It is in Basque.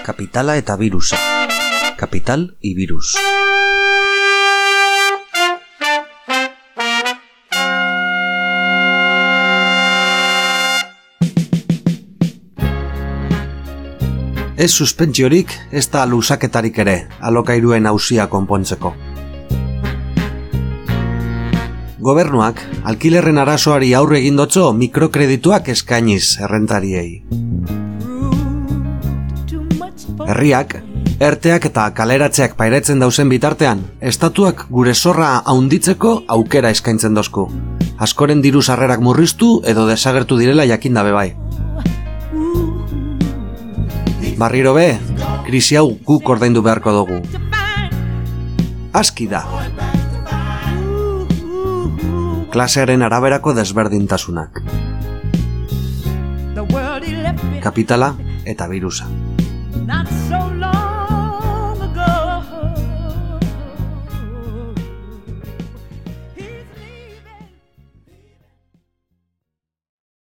Kapitala eta birusa. Kapital y virus. Ez suspentsiorik, ez da lusaketarik ere, alokairuen auzia konpontzeko. Gobernuak, alkilerren arazoari aurre egin dotzo mikrokredituak eskainiz errentariei. Herriak, erteak eta kaleratzeak pairetzen dauzen bitartean, estatuak gure zorra haunditzeko aukera eskaintzen dozku. Askoren diru sarrerak murriztu edo desagertu direla jakin dabe bai. Barriro be, krisi hau guk ordaindu beharko dugu. Aski da. Klasearen araberako desberdintasunak. Kapitala eta birusa.